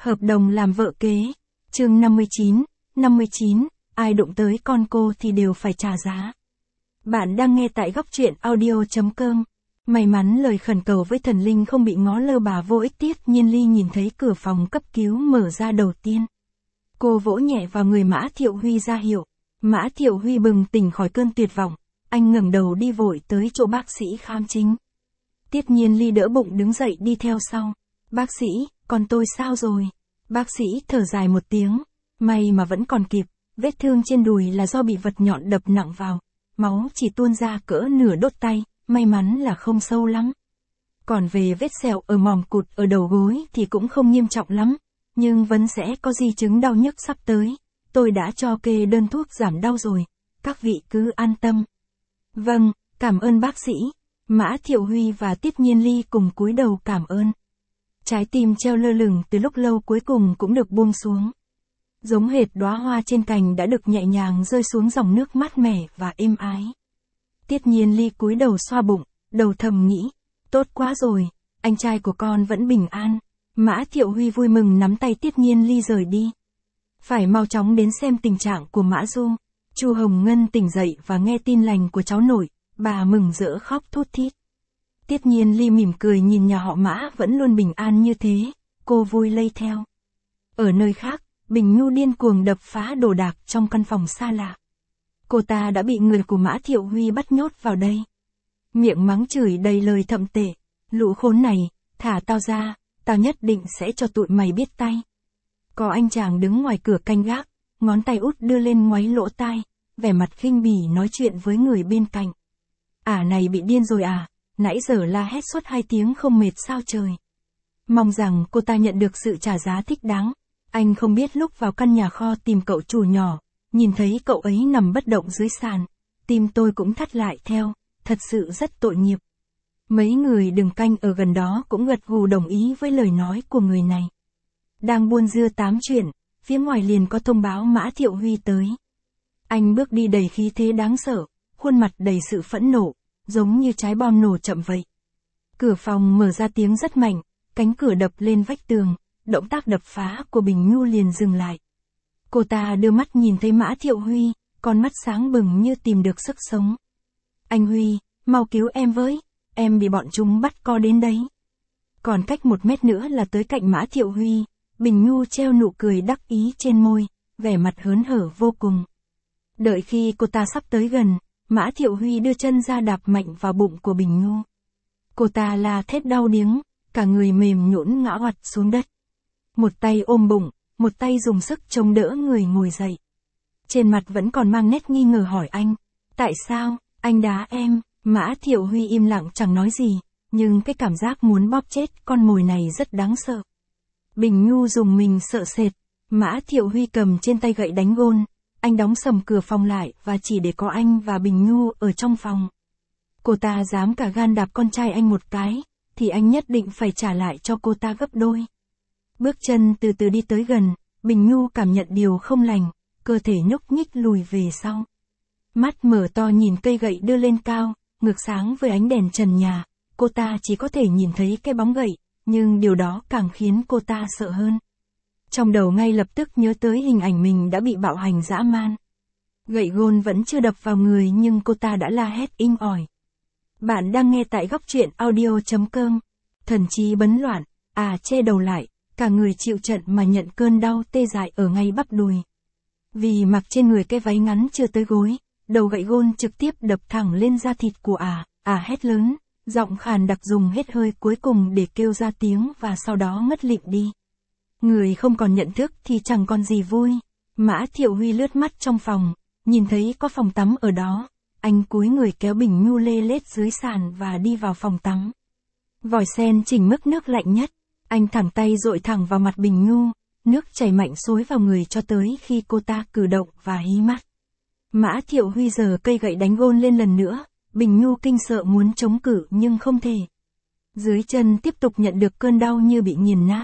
Hợp đồng làm vợ kế. Chương 59, ai đụng tới con cô thì đều phải trả giá. Bạn đang nghe tại góc truyện audio.com. May mắn lời khẩn cầu với thần linh không bị ngó lơ bà vô ích. Tiết Nhiên Ly nhìn thấy cửa phòng cấp cứu mở ra đầu tiên. Cô vỗ nhẹ vào người Mã Thiệu Huy ra hiệu. Mã Thiệu Huy bừng tỉnh khỏi cơn tuyệt vọng. Anh ngẩng đầu đi vội tới chỗ bác sĩ khám chính. Tiết Nhiên Ly đỡ bụng đứng dậy đi theo sau. Bác sĩ, con tôi sao rồi? Bác sĩ thở dài một tiếng. May mà vẫn còn kịp. Vết thương trên đùi là do bị vật nhọn đập nặng vào. Máu chỉ tuôn ra cỡ nửa đốt tay. May mắn là không sâu lắm. Còn về vết sẹo ở mỏm cụt ở đầu gối thì cũng không nghiêm trọng lắm. Nhưng vẫn sẽ có di chứng đau nhức sắp tới. Tôi đã cho kê đơn thuốc giảm đau rồi. Các vị cứ an tâm. Vâng, cảm ơn bác sĩ. Mã Thiệu Huy và Tiết Nhiên Ly cùng cúi đầu cảm ơn. Trái tim treo lơ lửng từ lúc lâu cuối cùng cũng được buông xuống. Giống hệt đóa hoa trên cành đã được nhẹ nhàng rơi xuống dòng nước mát mẻ và êm ái. Tiết Nhiên Ly cúi đầu xoa bụng, đầu thầm nghĩ, tốt quá rồi, anh trai của con vẫn bình an. Mã Thiệu Huy vui mừng nắm tay Tiết Nhiên Ly rời đi. Phải mau chóng đến xem tình trạng của Mã Du. Chu Hồng Ngân tỉnh dậy và nghe tin lành của cháu nội, bà mừng rỡ khóc thút thít. Tiết Nhiên Ly mỉm cười nhìn nhà họ Mã vẫn luôn bình an như thế, cô vui lây theo. Ở nơi khác, Bình Nhu điên cuồng đập phá đồ đạc trong căn phòng xa lạ. Cô ta đã bị người của Mã Thiệu Huy bắt nhốt vào đây. Miệng mắng chửi đầy lời thậm tệ, lũ khốn này, thả tao ra, tao nhất định sẽ cho tụi mày biết tay. Có anh chàng đứng ngoài cửa canh gác, ngón tay út đưa lên ngoáy lỗ tai, vẻ mặt khinh bỉ nói chuyện với người bên cạnh. Này bị điên rồi à, nãy giờ la hét suốt 2 tiếng không mệt sao trời. Mong rằng cô ta nhận được sự trả giá thích đáng. Anh không biết lúc vào căn nhà kho tìm cậu chủ nhỏ, nhìn thấy cậu ấy nằm bất động dưới sàn, tim tôi cũng thắt lại theo, thật sự rất tội nghiệp. Mấy người đứng canh ở gần đó cũng gật gù đồng ý với lời nói của người này. Đang buôn dưa tám chuyện, phía ngoài liền có thông báo Mã Thiệu Huy tới. Anh bước đi đầy khí thế đáng sợ, khuôn mặt đầy sự phẫn nộ, giống như trái bom nổ chậm vậy. Cửa phòng mở ra tiếng rất mạnh, cánh cửa đập lên vách tường, động tác đập phá của Bình Nhu liền dừng lại. Cô ta đưa mắt nhìn thấy Mã Thiệu Huy, con mắt sáng bừng như tìm được sức sống. Anh Huy, mau cứu em với, em bị bọn chúng bắt co đến đấy. Còn cách 1 mét nữa là tới cạnh Mã Thiệu Huy, Bình Nhu treo nụ cười đắc ý trên môi, vẻ mặt hớn hở vô cùng. Đợi khi cô ta sắp tới gần, Mã Thiệu Huy đưa chân ra đạp mạnh vào bụng của Bình Nhu. Cô ta la thét đau điếng, cả người mềm nhũn ngã oặt xuống đất. Một tay ôm bụng, một tay dùng sức chống đỡ người ngồi dậy. Trên mặt vẫn còn mang nét nghi ngờ hỏi anh, tại sao, anh đá em? Mã Thiệu Huy im lặng chẳng nói gì, nhưng cái cảm giác muốn bóp chết con mồi này rất đáng sợ. Bình Nhu dùng mình sợ sệt, Mã Thiệu Huy cầm trên tay gậy đánh gôn, anh đóng sầm cửa phòng lại và chỉ để có anh và Bình Nhu ở trong phòng. Cô ta dám cả gan đạp con trai anh một cái, thì anh nhất định phải trả lại cho cô ta gấp đôi. Bước chân từ từ đi tới gần, Bình Nhu cảm nhận điều không lành, cơ thể nhúc nhích lùi về sau. Mắt mở to nhìn cây gậy đưa lên cao, ngược sáng với ánh đèn trần nhà, cô ta chỉ có thể nhìn thấy cái bóng gậy, nhưng điều đó càng khiến cô ta sợ hơn. Trong đầu ngay lập tức nhớ tới hình ảnh mình đã bị bạo hành dã man. Gậy gôn vẫn chưa đập vào người nhưng cô ta đã la hét inh ỏi. Bạn đang nghe tại góc truyện audio.com. Thần trí bấn loạn, che đầu lại, cả người chịu trận mà nhận cơn đau tê dại ở ngay bắp đùi. Vì mặc trên người cái váy ngắn chưa tới gối, đầu gậy gôn trực tiếp đập thẳng lên da thịt của hét lớn, giọng khàn đặc dùng hết hơi cuối cùng để kêu ra tiếng và sau đó ngất lịm đi. Người không còn nhận thức thì chẳng còn gì vui. Mã Thiệu Huy lướt mắt trong phòng, nhìn thấy có phòng tắm ở đó. Anh cúi người kéo Bình Nhu lê lết dưới sàn và đi vào phòng tắm. Vòi sen chỉnh mức nước lạnh nhất, anh thẳng tay dội thẳng vào mặt Bình Nhu, nước chảy mạnh xối vào người cho tới khi cô ta cử động và hí mắt. Mã Thiệu Huy giơ cây gậy đánh gôn lên lần nữa, Bình Nhu kinh sợ muốn chống cự nhưng không thể. Dưới chân tiếp tục nhận được cơn đau như bị nghiền nát.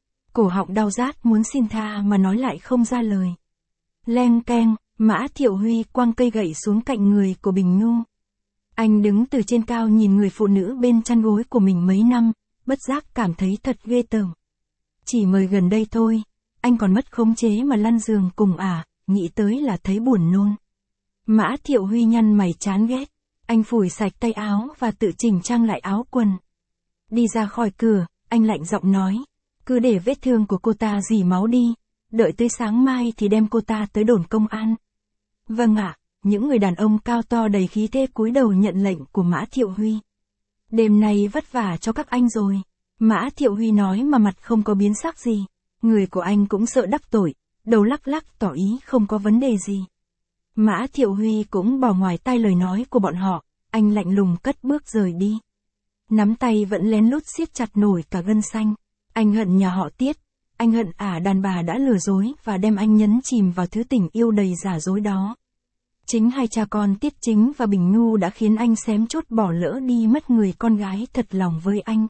Cổ họng đau rát muốn xin tha mà nói lại không ra lời. Leng keng, Mã Thiệu Huy quăng cây gậy xuống cạnh người của Bình Nhu. Anh đứng từ trên cao nhìn người phụ nữ bên chăn gối của mình mấy năm, bất giác cảm thấy thật ghê tởm. Chỉ mới gần đây thôi, anh còn mất khống chế mà lăn giường cùng nghĩ tới là thấy buồn nôn. Mã Thiệu Huy nhăn mày chán ghét, anh phủi sạch tay áo và tự chỉnh trang lại áo quần. Đi ra khỏi cửa, anh lạnh giọng nói, cứ để vết thương của cô ta rỉ máu đi, đợi tới sáng mai thì đem cô ta tới đồn công an. Vâng ạ, những người đàn ông cao to đầy khí thế cúi đầu nhận lệnh của Mã Thiệu Huy. Đêm nay vất vả cho các anh rồi. Mã Thiệu Huy nói mà mặt không có biến sắc gì. Người của anh cũng sợ đắc tội, đầu lắc lắc tỏ ý không có vấn đề gì. Mã Thiệu Huy cũng bỏ ngoài tai lời nói của bọn họ, anh lạnh lùng cất bước rời đi. Nắm tay vẫn lén lút siết chặt nổi cả gân xanh. Anh hận nhà họ Tiết, anh hận đàn bà đã lừa dối và đem anh nhấn chìm vào thứ tình yêu đầy giả dối đó. Chính hai cha con Tiết Chính và Bình Nhu đã khiến anh xém chút bỏ lỡ đi mất người con gái thật lòng với anh.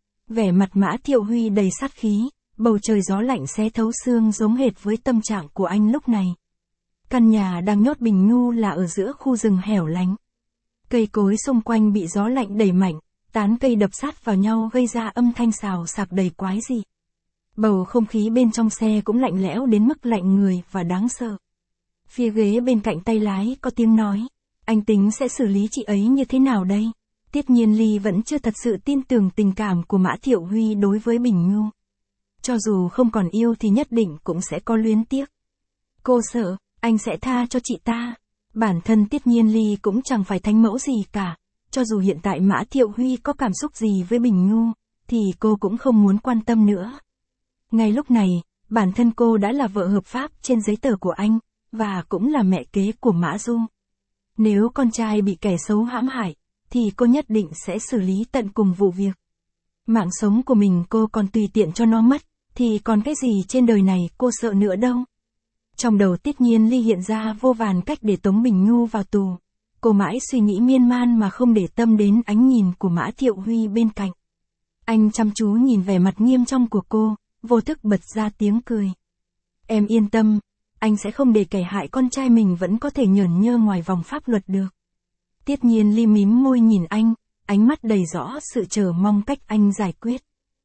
Vẻ mặt Mã Thiệu Huy đầy sát khí, bầu trời gió lạnh xé thấu xương giống hệt với tâm trạng của anh lúc này. Căn nhà đang nhốt Bình Nhu là ở giữa khu rừng hẻo lánh. Cây cối xung quanh bị gió lạnh đẩy mạnh, tán cây đập sát vào nhau gây ra âm thanh xào xạc đầy quái dị. Bầu không khí bên trong xe cũng lạnh lẽo đến mức lạnh người và đáng sợ. Phía ghế bên cạnh tay lái có tiếng nói, anh tính sẽ xử lý chị ấy như thế nào đây? Tiết Nhiên Ly vẫn chưa thật sự tin tưởng tình cảm của Mã Thiệu Huy đối với Bình Nhu. Cho dù không còn yêu thì nhất định cũng sẽ có luyến tiếc. Cô sợ, anh sẽ tha cho chị ta. Bản thân Tiết Nhiên Ly cũng chẳng phải thánh mẫu gì cả. Cho dù hiện tại Mã Thiệu Huy có cảm xúc gì với Bình Nhu, thì cô cũng không muốn quan tâm nữa. Ngay lúc này, bản thân cô đã là vợ hợp pháp trên giấy tờ của anh, và cũng là mẹ kế của Mã Dung. Nếu con trai bị kẻ xấu hãm hại, thì cô nhất định sẽ xử lý tận cùng vụ việc. Mạng sống của mình cô còn tùy tiện cho nó mất, thì còn cái gì trên đời này cô sợ nữa đâu. Trong đầu Tiết Nhiên Ly hiện ra vô vàn cách để tống Bình Nhu vào tù. Cô mãi suy nghĩ miên man mà không để tâm đến ánh nhìn của Mã Thiệu Huy bên cạnh. Anh chăm chú nhìn vẻ mặt nghiêm trong của cô, vô thức bật ra tiếng cười. Em yên tâm, anh sẽ không để kẻ hại con trai mình vẫn có thể nhởn nhơ ngoài vòng pháp luật được. Tiết Nhiên Ly mím môi nhìn anh, ánh mắt đầy rõ sự chờ mong cách anh giải quyết.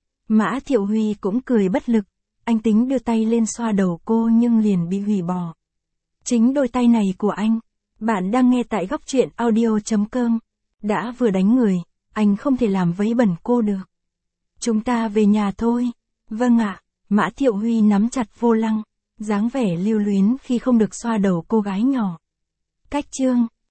Mã Thiệu Huy cũng cười bất lực, anh tính đưa tay lên xoa đầu cô nhưng liền bị hủy bỏ. Chính đôi tay này của anh, bạn đang nghe tại góc truyện audio.com, đã vừa đánh người, anh không thể làm vấy bẩn cô được. Chúng ta về nhà thôi. Vâng ạ, Mã Thiệu Huy nắm chặt vô lăng, dáng vẻ lưu luyến khi không được xoa đầu cô gái nhỏ. Cách chương